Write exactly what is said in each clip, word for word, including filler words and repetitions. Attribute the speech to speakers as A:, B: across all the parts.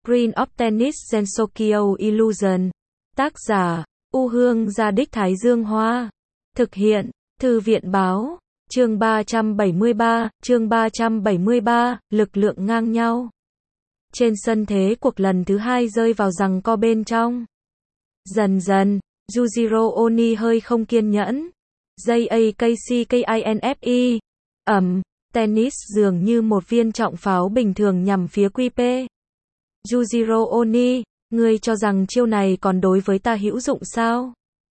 A: Queen of Tennis Gensokyo Illusion. Tác giả, U Hương Gia Đích Thái Dương Hoa. Thực hiện, Thư viện Báo. Chương ba trăm bảy mươi ba, chương ba trăm bảy mươi ba, lực lượng ngang nhau. Trên sân thế cuộc lần thứ hai rơi vào giằng co bên trong. Dần dần, Yujiro Oni hơi không kiên nhẫn. J A K C K I N F I. Ẩm, tennis dường như một viên trọng pháo bình thường nhằm phía Q P. Yujiro Oni, ngươi cho rằng chiêu này còn đối với ta hữu dụng sao?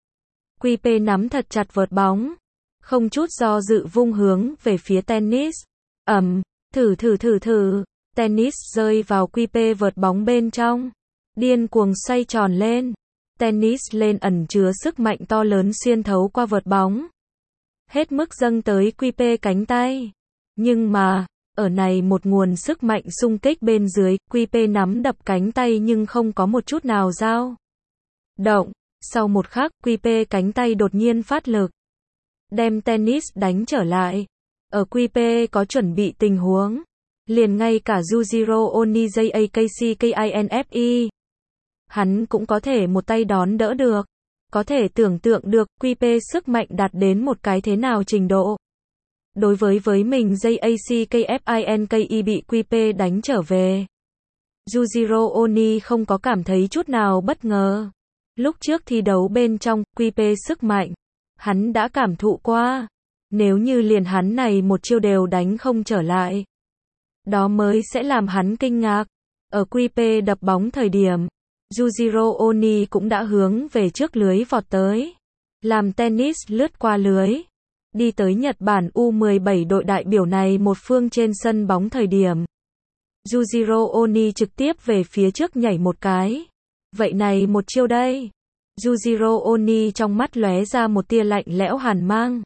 A: Q P nắm thật chặt vợt bóng, không chút do dự vung hướng về phía tennis. Ẩm, thử thử thử thử, tennis rơi vào Q P vợt bóng bên trong, điên cuồng xoay tròn lên. Tennis lên ẩn chứa sức mạnh to lớn xuyên thấu qua vợt bóng, hết mức dâng tới Q P cánh tay. Nhưng mà, ở này một nguồn sức mạnh xung kích bên dưới, Q P nắm đập cánh tay nhưng không có một chút nào dao động. Sau một khắc, Q P cánh tay đột nhiên phát lực, đem tennis đánh trở lại. Ở Q P có chuẩn bị tình huống, liền ngay cả Yujiro Oni J A K C K I N F I, hắn cũng có thể một tay đón đỡ được. Có thể tưởng tượng được Q P sức mạnh đạt đến một cái thế nào trình độ. Đối với với mình J A C K F I N K I bị Q P đánh trở về, Yujiro Oni không có cảm thấy chút nào bất ngờ. Lúc trước thi đấu bên trong, Q P sức mạnh, hắn đã cảm thụ qua. Nếu như liền hắn này một chiêu đều đánh không trở lại, đó mới sẽ làm hắn kinh ngạc. Ở Q P đập bóng thời điểm, Yujiro Oni cũng đã hướng về trước lưới vọt tới, làm tennis lướt qua lưới, đi tới Nhật Bản U mười bảy đội đại biểu này một phương trên sân bóng thời điểm. Yujiro Oni trực tiếp về phía trước nhảy một cái. Vậy này một chiêu đây. Yujiro Oni trong mắt lóe ra một tia lạnh lẽo hàn mang.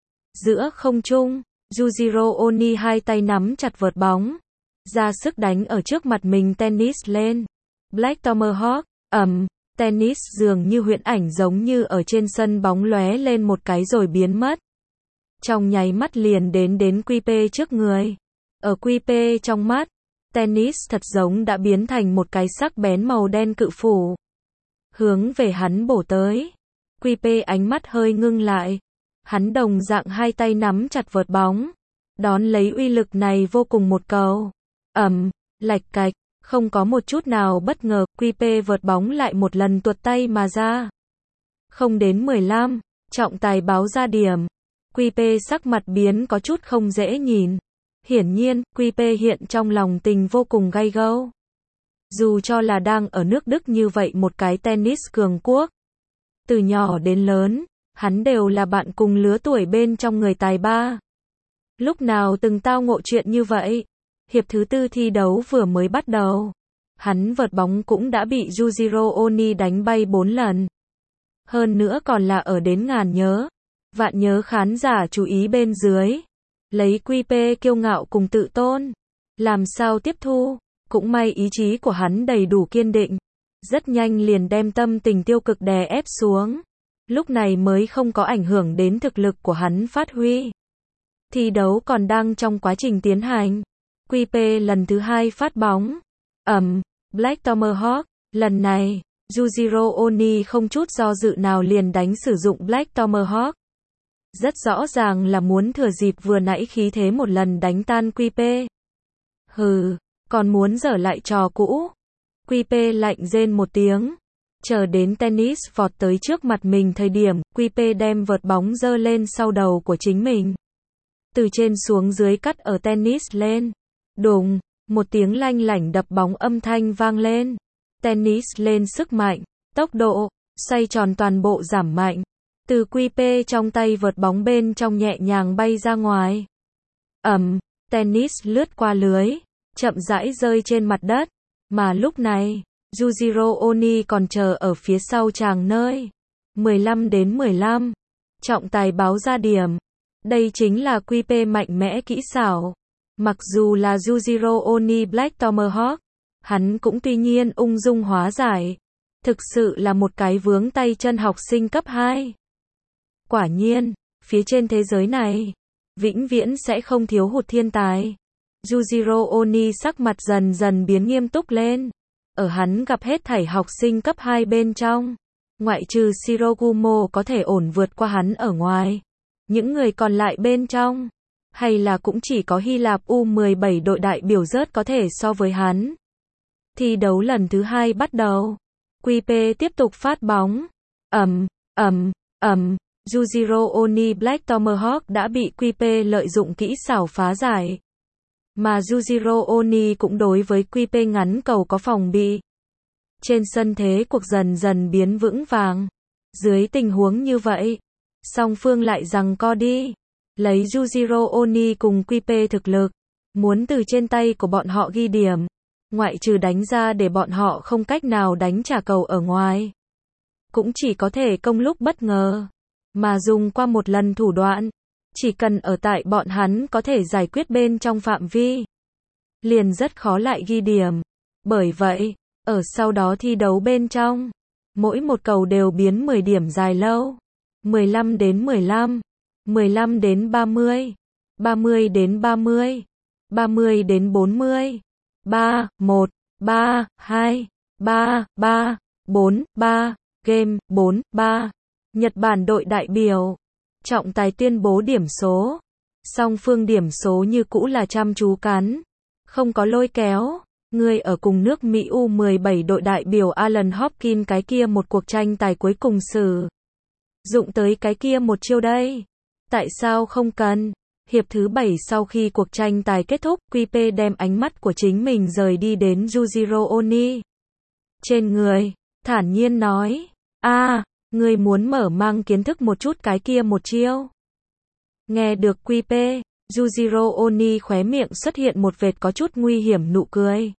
A: Giữa không trung, Yujiro Oni hai tay nắm chặt vợt bóng, ra sức đánh ở trước mặt mình tennis lên. Black Tomahawk, ầm, tennis dường như huyễn ảnh giống như ở trên sân bóng lóe lên một cái rồi biến mất. Trong nháy mắt liền đến đến Q P trước người. Ở Q P trong mắt, tennis thật giống đã biến thành một cái sắc bén màu đen cự phủ, hướng về hắn bổ tới. Q P ánh mắt hơi ngưng lại. Hắn đồng dạng hai tay nắm chặt vợt bóng, đón lấy uy lực này vô cùng một cầu. Ầm, lạch cạch, không có một chút nào bất ngờ, Q P vợt bóng lại một lần tuột tay mà ra. Không đến mười lăm, trọng tài báo ra điểm. Q P sắc mặt biến có chút không dễ nhìn. Hiển nhiên, Q P hiện trong lòng tình vô cùng gay gâu. Dù cho là đang ở nước Đức như vậy một cái tennis cường quốc, từ nhỏ đến lớn, hắn đều là bạn cùng lứa tuổi bên trong người tài ba. Lúc nào từng tao ngộ chuyện như vậy? Hiệp thứ tư thi đấu vừa mới bắt đầu, hắn vợt bóng cũng đã bị Yujiro Oni đánh bay bốn lần. Hơn nữa còn là ở đến ngàn nhớ, vạn nhớ khán giả chú ý bên dưới. Lấy Q P kiêu ngạo cùng tự tôn, làm sao tiếp thu? Cũng may ý chí của hắn đầy đủ kiên định, rất nhanh liền đem tâm tình tiêu cực đè ép xuống. Lúc này mới không có ảnh hưởng đến thực lực của hắn phát huy. Thi đấu còn đang trong quá trình tiến hành. Q P lần thứ hai phát bóng. Ẩm, Black Tomahawk. Lần này, Yujiro Oni không chút do dự nào liền đánh sử dụng Black Tomahawk. Rất rõ ràng là muốn thừa dịp vừa nãy khí thế một lần đánh tan Q P. Hừ, còn muốn dở lại trò cũ. Q P lạnh rên một tiếng. Chờ đến tennis vọt tới trước mặt mình thời điểm, Q P đem vợt bóng giơ lên sau đầu của chính mình. Từ trên xuống dưới cắt ở tennis lên. Đùng, một tiếng lanh lảnh đập bóng âm thanh vang lên. Tennis lên sức mạnh, tốc độ, xoay tròn toàn bộ giảm mạnh. Từ Q P trong tay vợt bóng bên trong nhẹ nhàng bay ra ngoài. Ẩm, tennis lướt qua lưới, chậm rãi rơi trên mặt đất. Mà lúc này, Yujiro Oni còn chờ ở phía sau chàng nơi. mười lăm đến mười lăm. Trọng tài báo ra điểm. Đây chính là Q P mạnh mẽ kỹ xảo. Mặc dù là Yujiro Oni Black Tomahawk, hắn cũng tuy nhiên ung dung hóa giải. Thực sự là một cái vướng tay chân học sinh cấp hai. Quả nhiên, phía trên thế giới này, vĩnh viễn sẽ không thiếu hụt thiên tài. Yujiro Oni sắc mặt dần dần biến nghiêm túc lên. ở hắn gặp hết thảy học sinh cấp hai bên trong. Ngoại trừ Shirogumo có thể ổn vượt qua hắn ở ngoài. Những người còn lại bên trong, hay là cũng chỉ có Hy Lạp U mười bảy đội đại biểu rớt có thể so với hắn. Thi đấu lần thứ hai bắt đầu. quy pê tiếp tục phát bóng. ầm, ầm, ầm, Yujiro Oni Black Tomahawk đã bị quy pê lợi dụng kỹ xảo phá giải. Mà Yujiro Oni cũng đối với quy pê ngắn cầu có phòng bị. Trên sân thế cuộc dần dần biến vững vàng. Dưới tình huống như vậy, song phương lại giằng co đi. Lấy Yujiro Oni cùng quy pê thực lực, muốn từ trên tay của bọn họ ghi điểm, ngoại trừ đánh ra để bọn họ không cách nào đánh trả cầu ở ngoài, cũng chỉ có thể công lúc bất ngờ, mà dùng qua một lần thủ đoạn, chỉ cần ở tại bọn hắn có thể giải quyết bên trong phạm vi, liền rất khó lại ghi điểm. Bởi vậy, ở sau đó thi đấu bên trong, mỗi một cầu đều biến mười điểm dài lâu, mười lăm đến mười lăm, mười lăm đến ba mươi, ba mươi đến ba mươi, ba mươi đến bốn mươi, ba, một, ba, hai, ba, ba, bốn, ba, game, bốn, ba. Nhật Bản đội đại biểu, trọng tài tuyên bố điểm số. Song phương điểm số như cũ là chăm chú cắn, không có lôi kéo. Người ở cùng nước Mỹ U mười bảy đội đại biểu Alan Hopkins cái kia một cuộc tranh tài cuối cùng sử dụng tới cái kia một chiêu đây. Tại sao không cần? Hiệp thứ bảy sau khi cuộc tranh tài kết thúc, quy pê đem ánh mắt của chính mình rời đi đến Yujiro Oni. Trên người, thản nhiên nói, a à, người muốn mở mang kiến thức một chút cái kia một chiêu. Nghe được quy pê, Yujiro Oni khóe miệng xuất hiện một vệt có chút nguy hiểm nụ cười.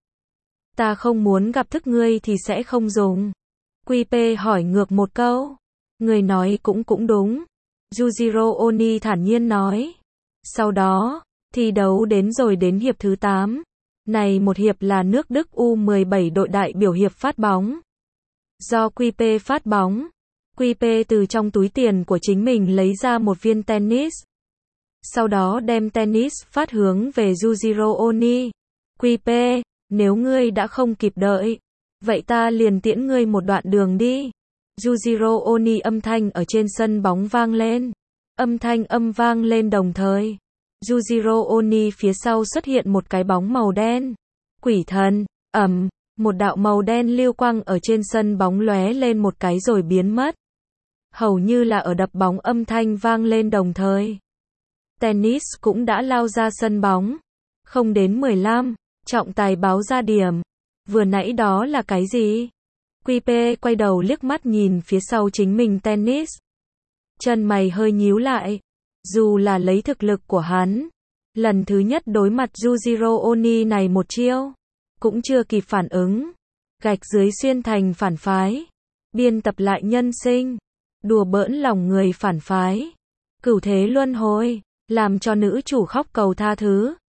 A: Ta không muốn gặp thức ngươi thì sẽ không dùng. quy pê hỏi ngược một câu. Người nói cũng cũng đúng. Yujiro Oni thản nhiên nói. Sau đó, thi đấu đến rồi đến hiệp thứ tám. Này một hiệp là nước Đức U mười bảy đội đại biểu hiệp phát bóng. Do quy pê phát bóng, quy pê từ trong túi tiền của chính mình lấy ra một viên tennis. Sau đó đem tennis phát hướng về Yujiro Oni. quy pê, nếu ngươi đã không kịp đợi, vậy ta liền tiễn ngươi một đoạn đường đi. Yujiro Oni âm thanh ở trên sân bóng vang lên. Âm thanh âm vang lên đồng thời. Yujiro Oni phía sau xuất hiện một cái bóng màu đen. Quỷ thần, ầm, một đạo màu đen lưu quang ở trên sân bóng lóe lên một cái rồi biến mất. Hầu như là ở đập bóng âm thanh vang lên đồng thời. Tennis cũng đã lao ra sân bóng. Không đến mười lăm, trọng tài báo ra điểm. Vừa nãy đó là cái gì? quy pê quay đầu liếc mắt nhìn phía sau chính mình tennis. Chân mày hơi nhíu lại. Dù là lấy thực lực của hắn, lần thứ nhất đối mặt Yujiro Oni này một chiêu, cũng chưa kịp phản ứng. Gạch dưới xuyên thành phản phái. Biên tập lại nhân sinh. Đùa bỡn lòng người phản phái. Cửu thế luân hồi. Làm cho nữ chủ khóc cầu tha thứ.